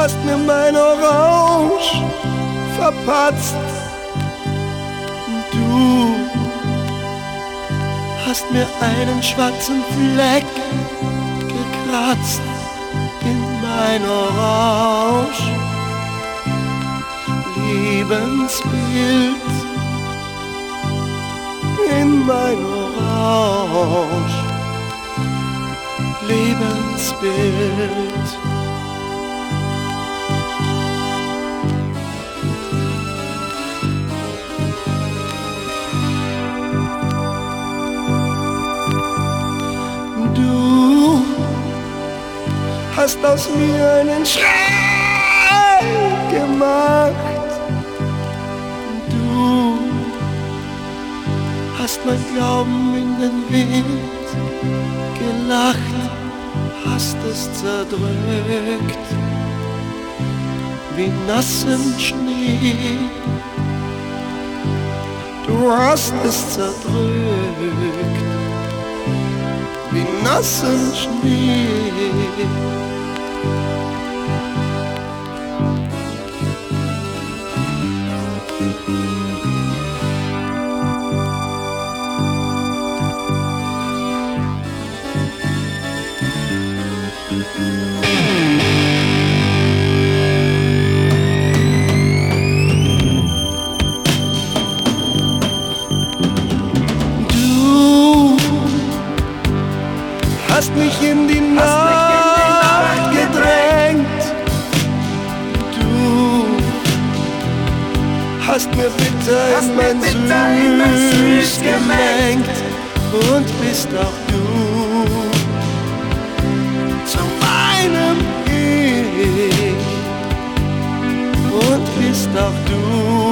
hast mir mein Orange verpatzt. Du hast mir einen schwarzen Fleck gekratzt in mein Orange. Lebensbild in mein Orange. Lebensbild. Du hast aus mir einen Schrei gemacht. Du hast mein Glauben in den Wind gelacht, hast es zerdrückt wie nassen Schnee. Du hast es zerdrückt wie nassen Schnee. Du hast mich in die Nacht gedrängt. Du hast mir bitter in mein Süß gemengt. Und bist auch du zu meinem Ich. Und bist auch du